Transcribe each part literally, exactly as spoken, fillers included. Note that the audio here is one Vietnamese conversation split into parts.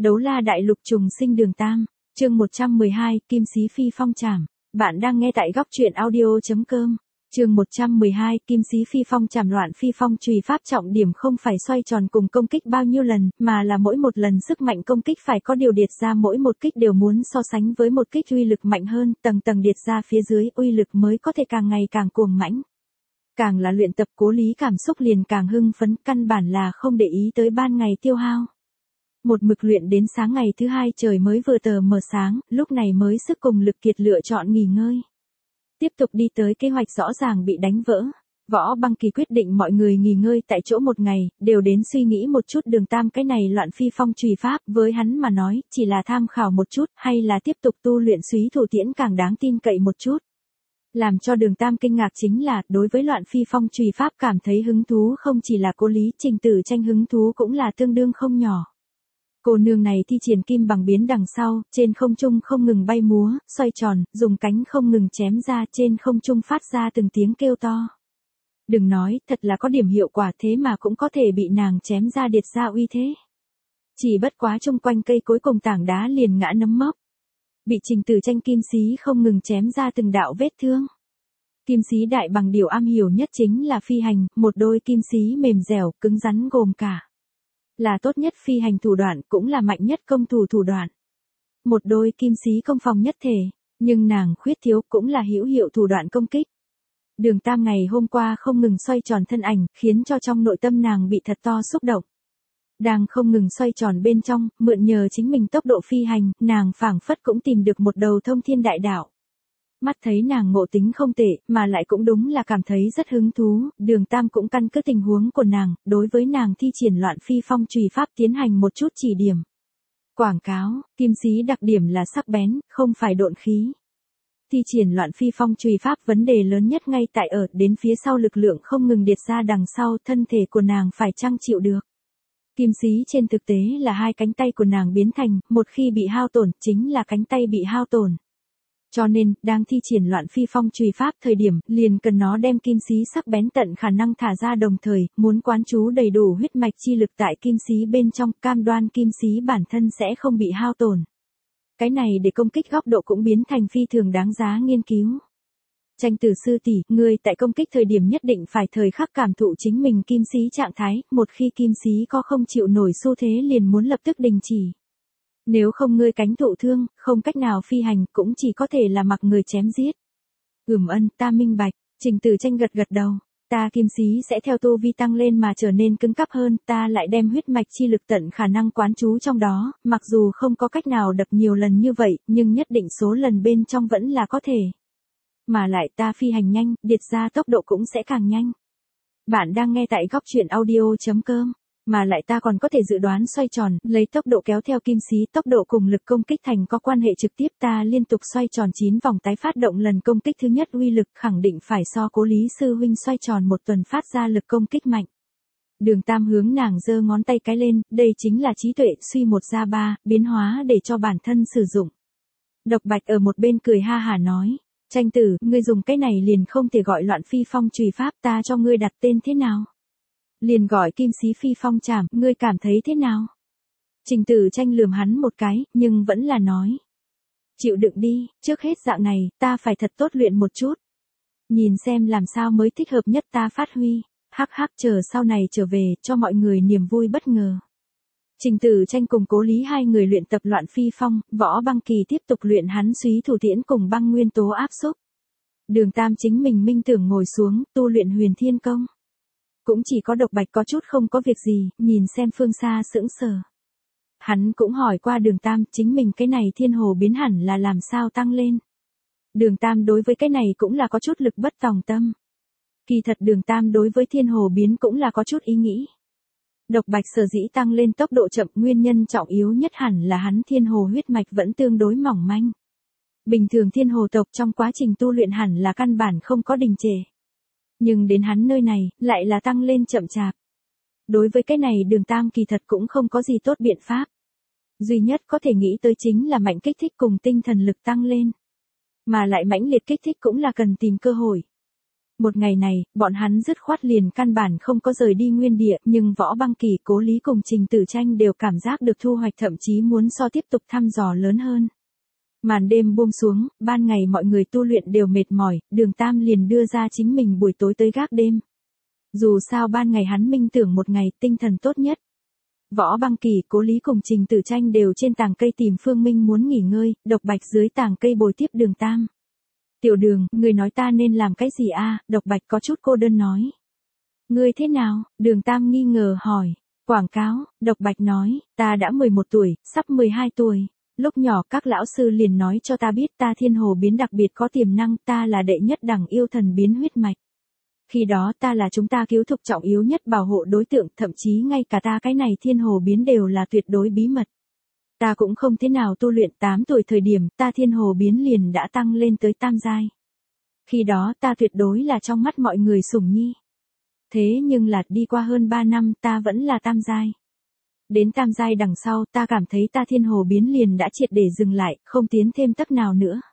Đấu la đại lục trùng sinh đường tam, chương một trăm mười hai, Kim Xí Phi Phong Trảm. Bạn đang nghe tại góc truyện audio.com. Chương một trăm mười hai, Kim Xí Phi Phong Trảm. Loạn phi phong chùy pháp trọng điểm không phải xoay tròn cùng công kích bao nhiêu lần, mà là mỗi một lần sức mạnh công kích phải có điều điệt ra, mỗi một kích đều muốn so sánh với một kích uy lực mạnh hơn, tầng tầng điệt ra phía dưới uy lực mới có thể càng ngày càng cuồng mãnh. Càng là luyện tập Cố Lý cảm xúc liền càng hưng phấn, căn bản là không để ý tới ban ngày tiêu hao. Một mực luyện đến sáng ngày thứ hai trời mới vừa tờ mờ sáng, lúc này mới sức cùng lực kiệt lựa chọn nghỉ ngơi. Tiếp tục đi tới kế hoạch rõ ràng bị đánh vỡ. Võ Băng Kỳ quyết định mọi người nghỉ ngơi tại chỗ một ngày, đều đến suy nghĩ một chút đường tam cái này loạn phi phong chùy pháp, với hắn mà nói, chỉ là tham khảo một chút, hay là tiếp tục tu luyện Súy Thủ Tiễn càng đáng tin cậy một chút. Làm cho đường tam kinh ngạc chính là, đối với loạn phi phong chùy pháp cảm thấy hứng thú không chỉ là Cố Lý, Trình Tử Tranh hứng thú cũng là tương đương không nhỏ. Cô nương này thi triển kim bằng biến đằng sau, trên không trung không ngừng bay múa, xoay tròn, dùng cánh không ngừng chém ra, trên không trung phát ra từng tiếng kêu to. Đừng nói, thật là có điểm hiệu quả, thế mà cũng có thể bị nàng chém ra điệt ra uy thế. Chỉ bất quá chung quanh cây cối cùng tảng đá liền ngã nấm mốc. Bị Trình Tử Tranh kim xí không ngừng chém ra từng đạo vết thương. Kim xí đại bằng điều am hiểu nhất chính là phi hành, một đôi kim xí mềm dẻo, cứng rắn gồm cả. Là tốt nhất phi hành thủ đoạn, cũng là mạnh nhất công thủ thủ đoạn. Một đôi kim xí công phòng nhất thể, nhưng nàng khuyết thiếu cũng là hữu hiệu thủ đoạn công kích. Đường tam ngày hôm qua không ngừng xoay tròn thân ảnh, khiến cho trong nội tâm nàng bị thật to xúc động. Đang không ngừng xoay tròn bên trong, mượn nhờ chính mình tốc độ phi hành, nàng phảng phất cũng tìm được một đầu thông thiên đại đạo. Mắt thấy nàng ngộ tính không tệ, mà lại cũng đúng là cảm thấy rất hứng thú, đường tam cũng căn cứ tình huống của nàng, đối với nàng thi triển loạn phi phong chùy pháp tiến hành một chút chỉ điểm. Quảng cáo, kim xí đặc điểm là sắc bén, không phải độn khí. Thi triển loạn phi phong chùy pháp vấn đề lớn nhất ngay tại ở, đến phía sau lực lượng không ngừng điệt ra đằng sau, thân thể của nàng phải chăng chịu được. Kim xí trên thực tế là hai cánh tay của nàng biến thành, một khi bị hao tổn, chính là cánh tay bị hao tổn. Cho nên, đang thi triển loạn phi phong chùy pháp thời điểm, liền cần nó đem kim xí sắc bén tận khả năng thả ra, đồng thời, muốn quán trú đầy đủ huyết mạch chi lực tại kim xí bên trong, cam đoan kim xí bản thân sẽ không bị hao tổn. Cái này để công kích góc độ cũng biến thành phi thường đáng giá nghiên cứu. Tranh Tử sư tỷ, ngươi tại công kích thời điểm nhất định phải thời khắc cảm thụ chính mình kim xí trạng thái, một khi kim xí có không chịu nổi xu thế liền muốn lập tức đình chỉ. Nếu không ngươi cánh thụ thương, không cách nào phi hành, cũng chỉ có thể là mặc người chém giết. Ừm ân, ta minh bạch. Trình Tử Tranh gật gật đầu. Ta kim xí sẽ theo tu vi tăng lên mà trở nên cứng cáp hơn, ta lại đem huyết mạch chi lực tận khả năng quán trú trong đó, mặc dù không có cách nào đập nhiều lần như vậy, nhưng nhất định số lần bên trong vẫn là có thể. Mà lại ta phi hành nhanh, điệt ra tốc độ cũng sẽ càng nhanh. Bạn đang nghe tại góc truyện audio.com. Mà lại ta còn có thể dự đoán xoay tròn, lấy tốc độ kéo theo kim xí, tốc độ cùng lực công kích thành có quan hệ trực tiếp, ta liên tục xoay tròn chín vòng tái phát động lần công kích thứ nhất, uy lực khẳng định phải so Cố Lý sư huynh xoay tròn một tuần phát ra lực công kích mạnh. Đường tam hướng nàng giơ ngón tay cái lên, đây chính là trí tuệ, suy một ra ba, biến hóa để cho bản thân sử dụng. Độc Bạch ở một bên cười ha hả nói, Tranh tử, ngươi dùng cái này liền không thể gọi loạn phi phong chùy pháp, ta cho ngươi đặt tên thế nào? Liền gọi Kim Xí Phi Phong Trảm, ngươi cảm thấy thế nào? Trình Tử Tranh lườm hắn một cái, nhưng vẫn là nói. Chịu đựng đi, trước hết dạng này, ta phải thật tốt luyện một chút. Nhìn xem làm sao mới thích hợp nhất ta phát huy, hắc hắc, chờ sau này trở về, cho mọi người niềm vui bất ngờ. Trình Tử Tranh cùng Cố Lý hai người luyện tập loạn phi phong, Võ Băng Kỳ tiếp tục luyện hắn Súy Thủ Tiễn cùng băng nguyên tố áp xúc. Đường tam chính mình minh tưởng ngồi xuống, tu luyện Huyền Thiên Công. Cũng chỉ có Độc Bạch có chút không có việc gì, nhìn xem phương xa sững sờ. Hắn cũng hỏi qua đường tam, chính mình cái này thiên hồ biến hẳn là làm sao tăng lên. Đường tam đối với cái này cũng là có chút lực bất tòng tâm. Kỳ thật đường tam đối với thiên hồ biến cũng là có chút ý nghĩ. Độc Bạch sở dĩ tăng lên tốc độ chậm, nguyên nhân trọng yếu nhất hẳn là hắn thiên hồ huyết mạch vẫn tương đối mỏng manh. Bình thường thiên hồ tộc trong quá trình tu luyện hẳn là căn bản không có đình trệ. Nhưng đến hắn nơi này, lại là tăng lên chậm chạp. Đối với cái này đường tam kỳ thật cũng không có gì tốt biện pháp. Duy nhất có thể nghĩ tới chính là mạnh kích thích cùng tinh thần lực tăng lên. Mà lại mãnh liệt kích thích cũng là cần tìm cơ hội. Một ngày này, bọn hắn dứt khoát liền căn bản không có rời đi nguyên địa, nhưng Võ Băng Kỳ, Cố Lý cùng Trình Tử Tranh đều cảm giác được thu hoạch thậm chí muốn so tiếp tục thăm dò lớn hơn. Màn đêm buông xuống, ban ngày mọi người tu luyện đều mệt mỏi, Đường Tam liền đưa ra chính mình buổi tối tới gác đêm. Dù sao ban ngày hắn minh tưởng một ngày tinh thần tốt nhất. Võ Băng Kỳ, Cố Lý cùng Trình Tử Tranh đều trên tàng cây tìm Phương Minh muốn nghỉ ngơi, Độc Bạch dưới tàng cây bồi tiếp Đường Tam. Tiểu Đường, người nói ta nên làm cái gì a? Độc Bạch có chút cô đơn nói. Ngươi thế nào? Đường Tam nghi ngờ hỏi. Quảng cáo, Độc Bạch nói, ta đã mười một tuổi, sắp mười hai tuổi. Lúc nhỏ các lão sư liền nói cho ta biết ta thiên hồ biến đặc biệt có tiềm năng, ta là đệ nhất đẳng yêu thần biến huyết mạch. Khi đó ta là chúng ta cứu thục trọng yếu nhất bảo hộ đối tượng, thậm chí ngay cả ta cái này thiên hồ biến đều là tuyệt đối bí mật. Ta cũng không thế nào tu luyện, tám tuổi thời điểm ta thiên hồ biến liền đã tăng lên tới tam giai. Khi đó ta tuyệt đối là trong mắt mọi người sủng nhi. Thế nhưng là đi qua hơn ba năm ta vẫn là tam giai. Đến tam giai đằng sau ta cảm thấy ta thiên hồ biến liền đã triệt để dừng lại, không tiến thêm tấc nào nữa.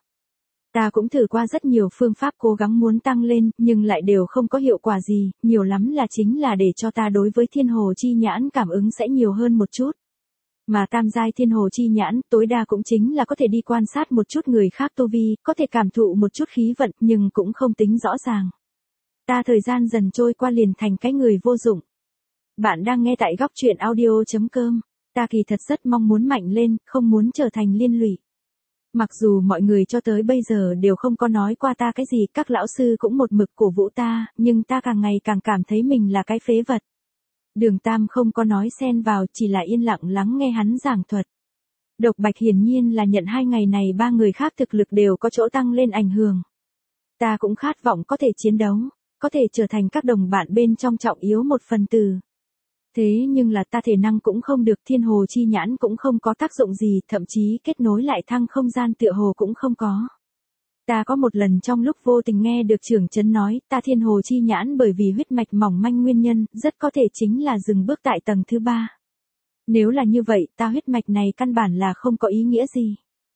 Ta cũng thử qua rất nhiều phương pháp cố gắng muốn tăng lên, nhưng lại đều không có hiệu quả gì, nhiều lắm là chính là để cho ta đối với thiên hồ chi nhãn cảm ứng sẽ nhiều hơn một chút. Mà tam giai thiên hồ chi nhãn, tối đa cũng chính là có thể đi quan sát một chút người khác tu vi, có thể cảm thụ một chút khí vận, nhưng cũng không tính rõ ràng. Ta thời gian dần trôi qua liền thành cái người vô dụng. Bạn đang nghe tại góc truyện audio chấm com. Ta kỳ thật rất mong muốn mạnh lên, không muốn trở thành liên lụy. Mặc dù mọi người cho tới bây giờ đều không có nói qua ta cái gì, các lão sư cũng một mực cổ vũ ta, nhưng ta càng ngày càng cảm thấy mình là cái phế vật. Đường Tam không có nói xen vào, chỉ là yên lặng lắng nghe hắn giảng thuật. Độc Bạch hiển nhiên là nhận hai ngày này ba người khác thực lực đều có chỗ tăng lên ảnh hưởng. Ta cũng khát vọng có thể chiến đấu, có thể trở thành các đồng bạn bên trong trọng yếu một phần tử. Thế nhưng là ta thể năng cũng không được, thiên hồ chi nhãn cũng không có tác dụng gì, thậm chí kết nối lại thăng không gian tựa hồ cũng không có. Ta có một lần trong lúc vô tình nghe được trưởng trấn nói, ta thiên hồ chi nhãn bởi vì huyết mạch mỏng manh nguyên nhân, rất có thể chính là dừng bước tại tầng thứ ba. Nếu là như vậy, ta huyết mạch này căn bản là không có ý nghĩa gì.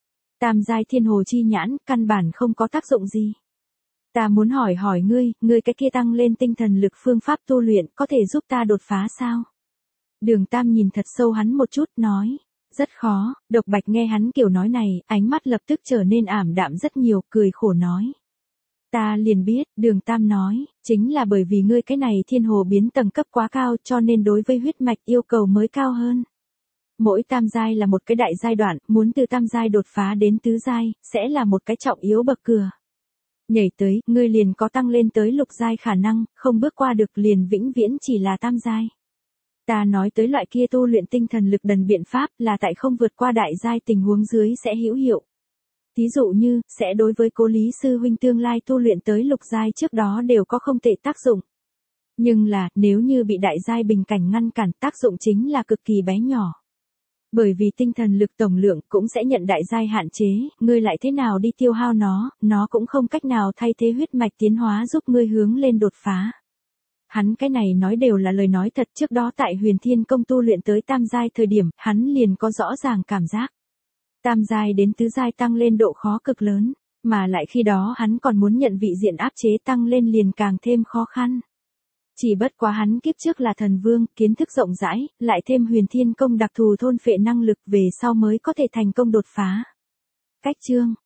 Tam giai thiên hồ chi nhãn, căn bản không có tác dụng gì. Ta muốn hỏi hỏi ngươi, ngươi cái kia tăng lên tinh thần lực phương pháp tu luyện có thể giúp ta đột phá sao? Đường Tam nhìn thật sâu hắn một chút, nói. Rất khó. Độc Bạch nghe hắn kiểu nói này, ánh mắt lập tức trở nên ảm đạm rất nhiều, cười khổ nói. Ta liền biết, Đường Tam nói, chính là bởi vì ngươi cái này thiên hồ biến tầng cấp quá cao cho nên đối với huyết mạch yêu cầu mới cao hơn. Mỗi tam giai là một cái đại giai đoạn, muốn từ tam giai đột phá đến tứ giai, sẽ là một cái trọng yếu bậc cửa. Nhảy tới, ngươi liền có tăng lên tới lục giai khả năng, không bước qua được liền vĩnh viễn chỉ là tam giai. Ta nói tới loại kia tu luyện tinh thần lực đần biện pháp là tại không vượt qua đại giai tình huống dưới sẽ hữu hiệu. Thí dụ như, sẽ đối với Cố Lý sư huynh tương lai tu luyện tới lục giai trước đó đều có không tệ tác dụng. Nhưng là, nếu như bị đại giai bình cảnh ngăn cản, tác dụng chính là cực kỳ bé nhỏ. Bởi vì tinh thần lực tổng lượng cũng sẽ nhận đại giai hạn chế, ngươi lại thế nào đi tiêu hao nó, nó cũng không cách nào thay thế huyết mạch tiến hóa giúp ngươi hướng lên đột phá. Hắn cái này nói đều là lời nói thật, trước đó tại Huyền Thiên Công tu luyện tới tam giai thời điểm, hắn liền có rõ ràng cảm giác. Tam giai đến tứ giai tăng lên độ khó cực lớn, mà lại khi đó hắn còn muốn nhận vị diện áp chế tăng lên liền càng thêm khó khăn. Chỉ bất quá hắn kiếp trước là thần vương, kiến thức rộng rãi, lại thêm Huyền Thiên Công đặc thù thôn phệ năng lực về sau mới có thể thành công đột phá. Cách chương,